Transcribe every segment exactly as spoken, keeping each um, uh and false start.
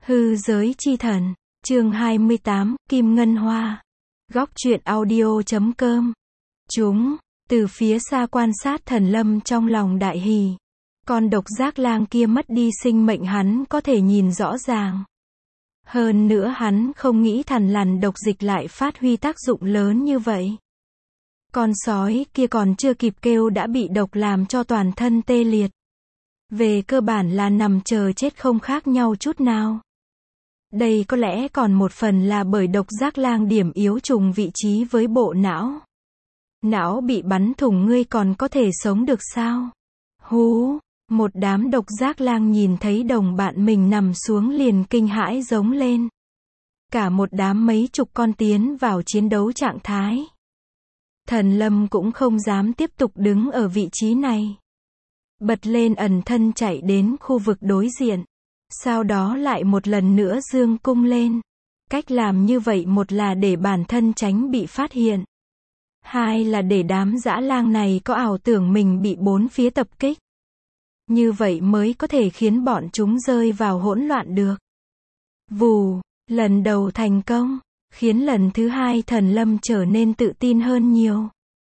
Hư giới chi thần, chương hai mươi tám, Kim Ngân Hoa. Góc truyện audio chấm com. Chúng, từ phía xa quan sát Thần Lâm trong lòng đại hỉ. Con độc giác lang kia mất đi sinh mệnh hắn có thể nhìn rõ ràng. Hơn nữa hắn không nghĩ thằn lằn độc dịch lại phát huy tác dụng lớn như vậy. Con sói kia còn chưa kịp kêu đã bị độc làm cho toàn thân tê liệt. Về cơ bản là nằm chờ chết không khác nhau chút nào. Đây có lẽ còn một phần là bởi độc giác lang điểm yếu trùng vị trí với bộ não. Não bị bắn thủng ngươi còn có thể sống được sao? Hú, một đám độc giác lang nhìn thấy đồng bạn mình nằm xuống liền kinh hãi giống lên. Cả một đám mấy chục con tiến vào chiến đấu trạng thái. Thần Lâm cũng không dám tiếp tục đứng ở vị trí này. Bật lên ẩn thân chạy đến khu vực đối diện. Sau đó lại một lần nữa dương cung lên. Cách làm như vậy một là để bản thân tránh bị phát hiện. Hai là để đám dã lang này có ảo tưởng mình bị bốn phía tập kích. Như vậy mới có thể khiến bọn chúng rơi vào hỗn loạn được. Vù, lần đầu thành công, khiến lần thứ hai Thần Lâm trở nên tự tin hơn nhiều.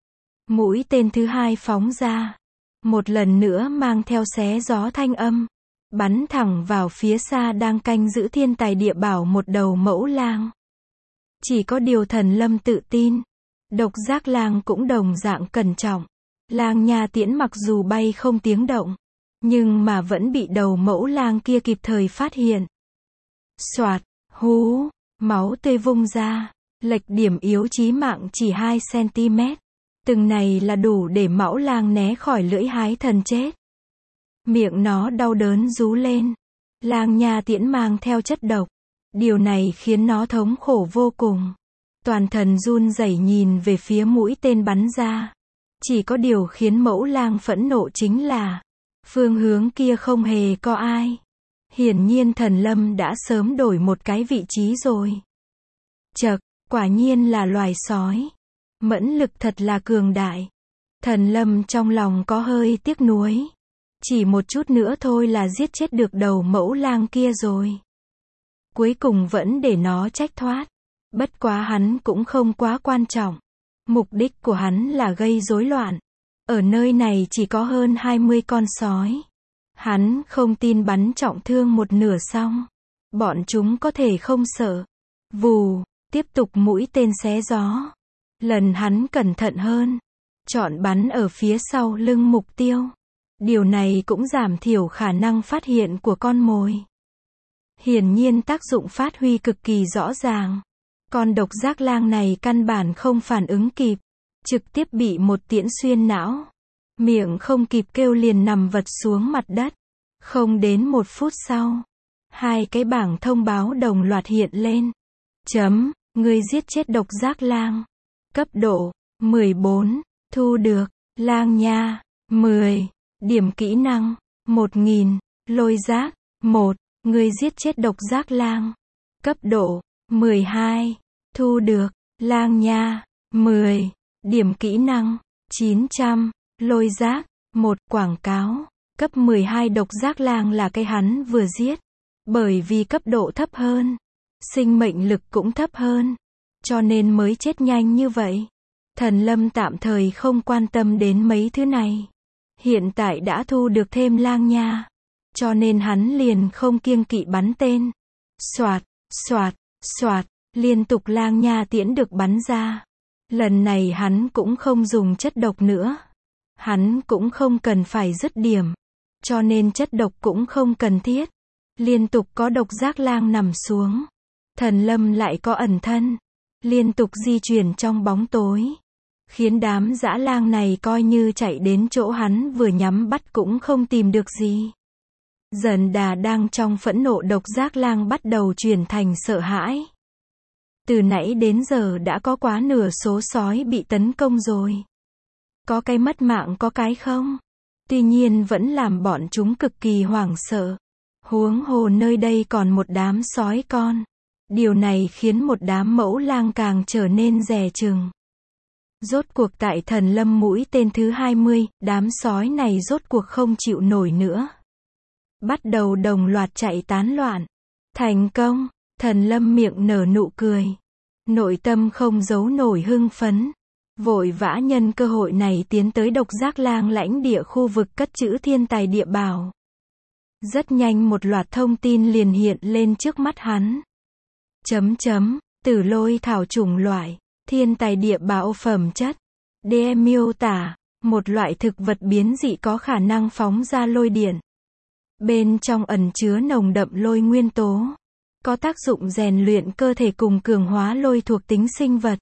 Mũi tên thứ hai phóng ra. Một lần nữa mang theo xé gió thanh âm. Bắn thẳng vào phía xa đang canh giữ thiên tài địa bảo một đầu mẫu lang. Chỉ có điều Thần Lâm tự tin. Độc giác lang cũng đồng dạng cẩn trọng. Lang nha tiễn mặc dù bay không tiếng động. Nhưng mà vẫn bị đầu mẫu lang kia kịp thời phát hiện. Soạt, hú, máu tươi vung ra. Lệch điểm yếu chí mạng chỉ hai xăng-ti-mét. Từng này là đủ để mẫu lang né khỏi lưỡi hái thần chết. Miệng nó đau đớn rú lên. Lang nha tiễn mang theo chất độc. Điều này khiến nó thống khổ vô cùng. Toàn thân run rẩy nhìn về phía mũi tên bắn ra. Chỉ có điều khiến mẫu lang phẫn nộ chính là phương hướng kia không hề có ai. Hiển nhiên Thần Lâm đã sớm đổi một cái vị trí rồi. Chậc, quả nhiên là loài sói. Mẫn lực thật là cường đại. Thần Lâm trong lòng có hơi tiếc nuối. Chỉ một chút nữa thôi là giết chết được đầu mẫu lang kia rồi. Cuối cùng vẫn để nó trách thoát. Bất quá hắn cũng không quá quan trọng. Mục đích của hắn là gây rối loạn. Ở nơi này chỉ có hơn hai mươi con sói. Hắn không tin bắn trọng thương một nửa xong. Bọn chúng có thể không sợ. Vù, tiếp tục mũi tên xé gió. Lần hắn cẩn thận hơn. Chọn bắn ở phía sau lưng mục tiêu. Điều này cũng giảm thiểu khả năng phát hiện của con mồi. Hiển nhiên tác dụng phát huy cực kỳ rõ ràng. Con độc giác lang này căn bản không phản ứng kịp. Trực tiếp bị một tiễn xuyên não. Miệng không kịp kêu liền nằm vật xuống mặt đất. Không đến một phút sau. Hai cái bảng thông báo đồng loạt hiện lên. Chấm, người giết chết độc giác lang. Cấp độ, mười bốn. Thu được, lang nha, mười. Điểm kỹ năng, một nghìn. Lôi giác, một. Người giết chết độc giác lang. Cấp độ, mười hai. Thu được, lang nha, mười. Điểm kỹ năng, chín trăm. Lôi giác, một. Quảng cáo, cấp mười hai độc giác lang là cái hắn vừa giết. Bởi vì cấp độ thấp hơn, sinh mệnh lực cũng thấp hơn, cho nên mới chết nhanh như vậy. Thần Lâm tạm thời không quan tâm đến mấy thứ này. Hiện tại đã thu được thêm lang nha. Cho nên hắn liền không kiêng kỵ bắn tên. Soạt, soạt, soạt, liên tục lang nha tiễn được bắn ra. Lần này hắn cũng không dùng chất độc nữa. Hắn cũng không cần phải dứt điểm. Cho nên chất độc cũng không cần thiết. Liên tục có độc giác lang nằm xuống. Thần Lâm lại có ẩn thân. Liên tục di chuyển trong bóng tối. Khiến đám dã lang này coi như chạy đến chỗ hắn vừa nhắm bắt cũng không tìm được gì. Dần đà đang trong phẫn nộ độc giác lang bắt đầu chuyển thành sợ hãi. Từ nãy đến giờ đã có quá nửa số sói bị tấn công rồi. Có cái mất mạng có cái không. Tuy nhiên vẫn làm bọn chúng cực kỳ hoảng sợ. Huống hồ nơi đây còn một đám sói con. Điều này khiến một đám mẫu lang càng trở nên dè chừng. Rốt cuộc tại Thần Lâm mũi tên thứ hai mươi, đám sói này rốt cuộc không chịu nổi nữa. Bắt đầu đồng loạt chạy tán loạn. Thành công, Thần Lâm miệng nở nụ cười. Nội tâm không giấu nổi hưng phấn. Vội vã nhân cơ hội này tiến tới Độc Giác Lang lãnh địa khu vực cất trữ thiên tài địa bảo. Rất nhanh một loạt thông tin liền hiện lên trước mắt hắn. Chấm chấm, tử lôi thảo chủng loại, thiên tài địa bảo phẩm chất. đê em miêu tả, một loại thực vật biến dị có khả năng phóng ra lôi điện. Bên trong ẩn chứa nồng đậm lôi nguyên tố. Có tác dụng rèn luyện cơ thể cùng cường hóa lôi thuộc tính sinh vật.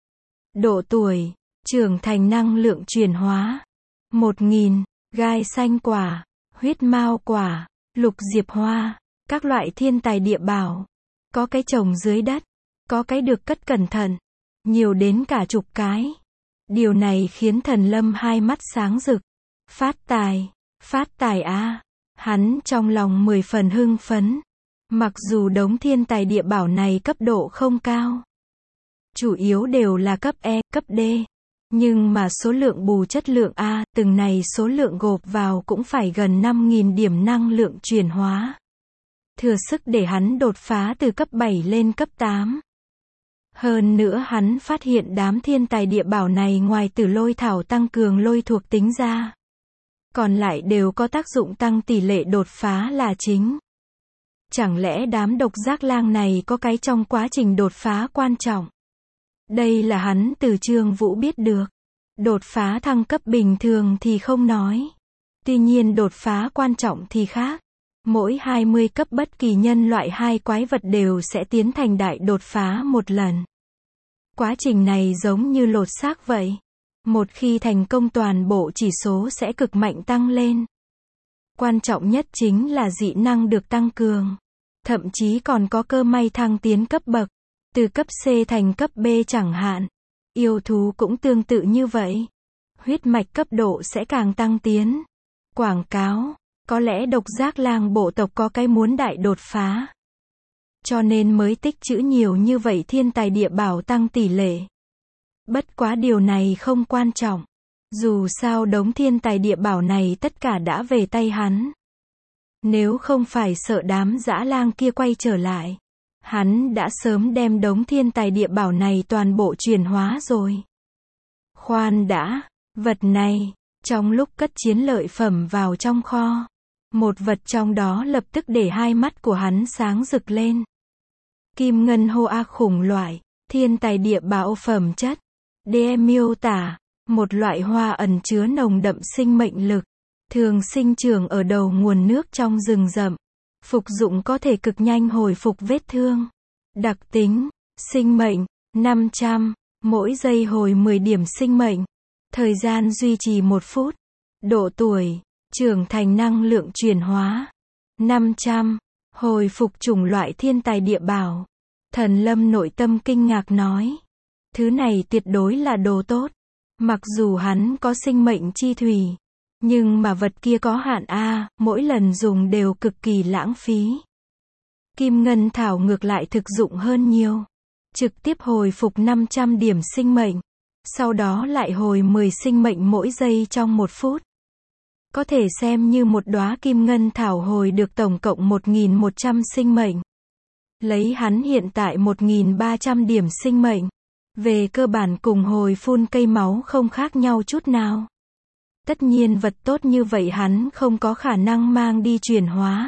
Độ tuổi, trưởng thành năng lượng chuyển hóa. một nghìn, gai xanh quả, huyết mao quả, lục diệp hoa, các loại thiên tài địa bảo. Có cái trồng dưới đất, có cái được cất cẩn thận, nhiều đến cả chục cái. Điều này khiến Thần Lâm hai mắt sáng rực. Phát tài, phát tài a. Hắn trong lòng mười phần hưng phấn. Mặc dù đống thiên tài địa bảo này cấp độ không cao, chủ yếu đều là cấp E, cấp D, nhưng mà số lượng bù chất lượng A, từng này số lượng gộp vào cũng phải gần năm nghìn điểm năng lượng chuyển hóa. Thừa sức để hắn đột phá từ cấp bảy lên cấp tám. Hơn nữa hắn phát hiện đám thiên tài địa bảo này ngoài tử lôi thảo tăng cường lôi thuộc tính ra, còn lại đều có tác dụng tăng tỷ lệ đột phá là chính. Chẳng lẽ đám Độc Giác Lang này có cái trong quá trình đột phá quan trọng? Đây là hắn từ Trương Vũ biết được. Đột phá thăng cấp bình thường thì không nói. Tuy nhiên đột phá quan trọng thì khác. Mỗi hai mươi cấp bất kỳ nhân loại hai quái vật đều sẽ tiến thành đại đột phá một lần. Quá trình này giống như lột xác vậy. Một khi thành công toàn bộ chỉ số sẽ cực mạnh tăng lên. Quan trọng nhất chính là dị năng được tăng cường. Thậm chí còn có cơ may thăng tiến cấp bậc. Từ cấp C thành cấp B chẳng hạn. Yêu thú cũng tương tự như vậy. Huyết mạch cấp độ sẽ càng tăng tiến. Quảng cáo. Có lẽ Độc Giác Lang bộ tộc có cái muốn đại đột phá. Cho nên mới tích trữ nhiều như vậy thiên tài địa bảo tăng tỷ lệ. Bất quá điều này không quan trọng. Dù sao đống thiên tài địa bảo này tất cả đã về tay hắn. Nếu không phải sợ đám dã lang kia quay trở lại, hắn đã sớm đem đống thiên tài địa bảo này toàn bộ chuyển hóa rồi. Khoan đã, vật này, trong lúc cất chiến lợi phẩm vào trong kho, một vật trong đó lập tức để hai mắt của hắn sáng rực lên. Kim ngân hoa khủng loại, thiên tài địa bảo phẩm chất. đê em miêu tả, một loại hoa ẩn chứa nồng đậm sinh mệnh lực, thường sinh trưởng ở đầu nguồn nước trong rừng rậm. Phục dụng có thể cực nhanh hồi phục vết thương. Đặc tính, sinh mệnh, năm trăm, mỗi giây hồi mười điểm sinh mệnh. Thời gian duy trì một phút. Độ tuổi, trưởng thành năng lượng chuyển hóa. năm trăm, hồi phục chủng loại thiên tài địa bảo. Thần Lâm nội tâm kinh ngạc nói. Thứ này tuyệt đối là đồ tốt. Mặc dù hắn có sinh mệnh chi thủy, nhưng mà vật kia có hạn a, mỗi lần dùng đều cực kỳ lãng phí. Kim ngân thảo ngược lại thực dụng hơn nhiều. Trực tiếp hồi phục năm trăm điểm sinh mệnh. Sau đó lại hồi mười sinh mệnh mỗi giây trong một phút. Có thể xem như một đóa kim ngân thảo hồi được tổng cộng một nghìn một trăm sinh mệnh. Lấy hắn hiện tại một nghìn ba trăm điểm sinh mệnh. Về cơ bản cùng hồi phun cây máu không khác nhau chút nào. Tất nhiên vật tốt như vậy hắn không có khả năng mang đi chuyển hóa.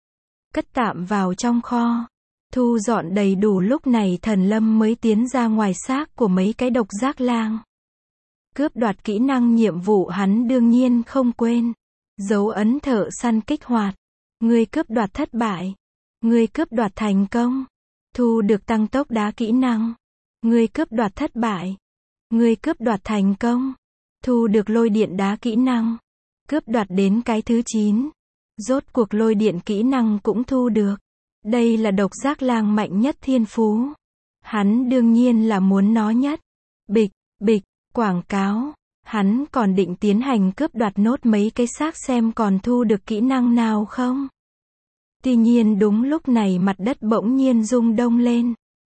Cất tạm vào trong kho. Thu dọn đầy đủ lúc này Thần Lâm mới tiến ra ngoài xác của mấy cái Độc Giác Lang. Cướp đoạt kỹ năng nhiệm vụ hắn đương nhiên không quên. Dấu ấn thợ săn kích hoạt. Người cướp đoạt thất bại. Người cướp đoạt thành công. Thu được tăng tốc đá kỹ năng. Người cướp đoạt thất bại. Người cướp đoạt thành công. Thu được lôi điện đá kỹ năng. Cướp đoạt đến cái thứ chín. Rốt cuộc lôi điện kỹ năng cũng thu được. Đây là Độc Giác Lang mạnh nhất thiên phú. Hắn đương nhiên là muốn nó nhất. Bịch, bịch, quảng cáo. Hắn còn định tiến hành cướp đoạt nốt mấy cái xác xem còn thu được kỹ năng nào không. Tuy nhiên đúng lúc này mặt đất bỗng nhiên rung động lên.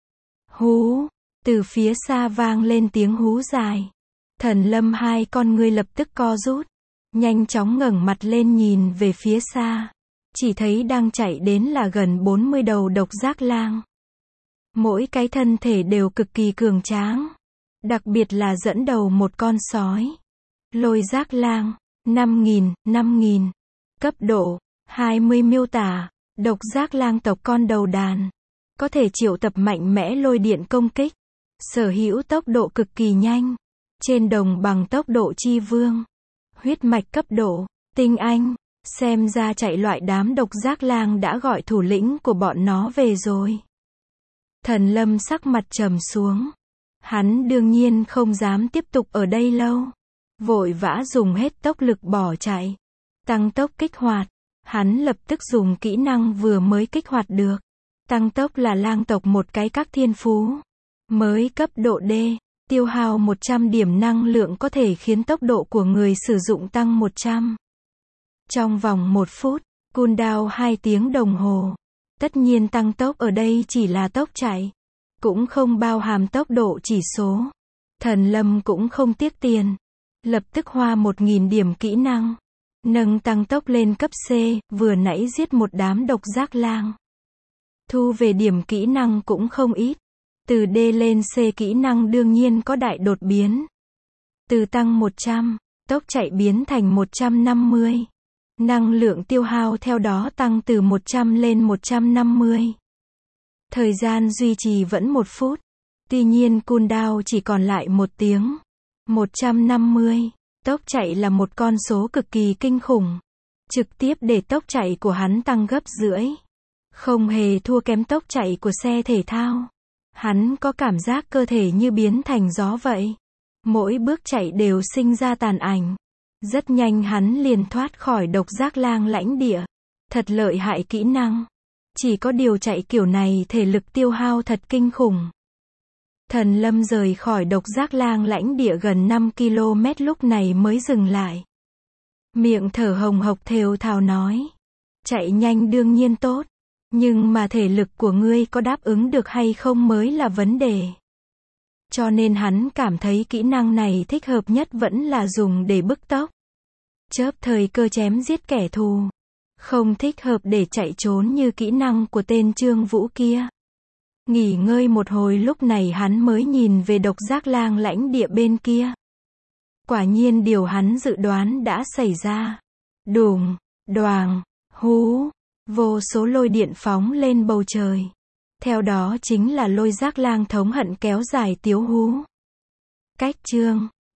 Hú, từ phía xa vang lên tiếng hú dài. Thần Lâm hai con ngươi lập tức co rút, nhanh chóng ngẩng mặt lên nhìn về phía xa. chỉ thấy đang chạy đến là gần bốn mươi đầu độc giác lang. Mỗi cái thân thể đều cực kỳ cường tráng. Đặc biệt là dẫn đầu một con sói. Lôi giác lang, năm nghìn, năm nghìn. Cấp độ, hai mươi miêu tả, độc giác lang tộc con đầu đàn. Có thể triệu tập mạnh mẽ lôi điện công kích. Sở hữu tốc độ cực kỳ nhanh. Trên đồng bằng tốc độ chi vương. Huyết mạch cấp độ, tinh anh. Xem ra chạy loại đám độc giác lang đã gọi thủ lĩnh của bọn nó về rồi. Thần Lâm sắc mặt trầm xuống. Hắn đương nhiên không dám tiếp tục ở đây lâu. Vội vã dùng hết tốc lực bỏ chạy. Tăng tốc kích hoạt. Hắn lập tức dùng kỹ năng vừa mới kích hoạt được. Tăng tốc là lang tộc một cái các thiên phú. Mới cấp độ D. Tiêu hao một trăm điểm năng lượng có thể khiến tốc độ của người sử dụng tăng một trăm. Trong vòng một phút, cooldown hai tiếng đồng hồ. Tất nhiên tăng tốc ở đây chỉ là tốc chạy. Cũng không bao hàm tốc độ chỉ số. Thần Lâm cũng không tiếc tiền. Lập tức hoa một nghìn điểm kỹ năng. Nâng tăng tốc lên cấp C, vừa nãy giết một đám độc giác lang. Thu về điểm kỹ năng cũng không ít. Từ D lên C kỹ năng đương nhiên có đại đột biến. Từ tăng một trăm, tốc chạy biến thành một trăm năm mươi. Năng lượng tiêu hao theo đó tăng từ một trăm lên một trăm năm mươi. Thời gian duy trì vẫn một phút. Tuy nhiên cooldown chỉ còn lại một tiếng. một trăm năm mươi. Tốc chạy là một con số cực kỳ kinh khủng. Trực tiếp để tốc chạy của hắn tăng gấp rưỡi. Không hề thua kém tốc chạy của xe thể thao. Hắn có cảm giác cơ thể như biến thành gió vậy. Mỗi bước chạy đều sinh ra tàn ảnh. Rất nhanh hắn liền thoát khỏi độc giác lang lãnh địa. Thật lợi hại kỹ năng. Chỉ có điều chạy kiểu này thể lực tiêu hao thật kinh khủng. Thần Lâm rời khỏi độc giác lang lãnh địa gần năm ki lô mét lúc này mới dừng lại. Miệng thở hồng hộc thều thào nói. Chạy nhanh đương nhiên tốt. Nhưng mà thể lực của ngươi có đáp ứng được hay không mới là vấn đề. Cho nên hắn cảm thấy kỹ năng này thích hợp nhất vẫn là dùng để bức tốc. Chớp thời cơ chém giết kẻ thù. Không thích hợp để chạy trốn như kỹ năng của tên Trương Vũ kia. Nghỉ ngơi một hồi lúc này hắn mới nhìn về độc giác lang lãnh địa bên kia. Quả nhiên điều hắn dự đoán đã xảy ra. Đùng, đoàng, hú, vô số lôi điện phóng lên bầu trời. Theo đó chính là lôi giác lang thống hận kéo dài tiếu hú. Cách chương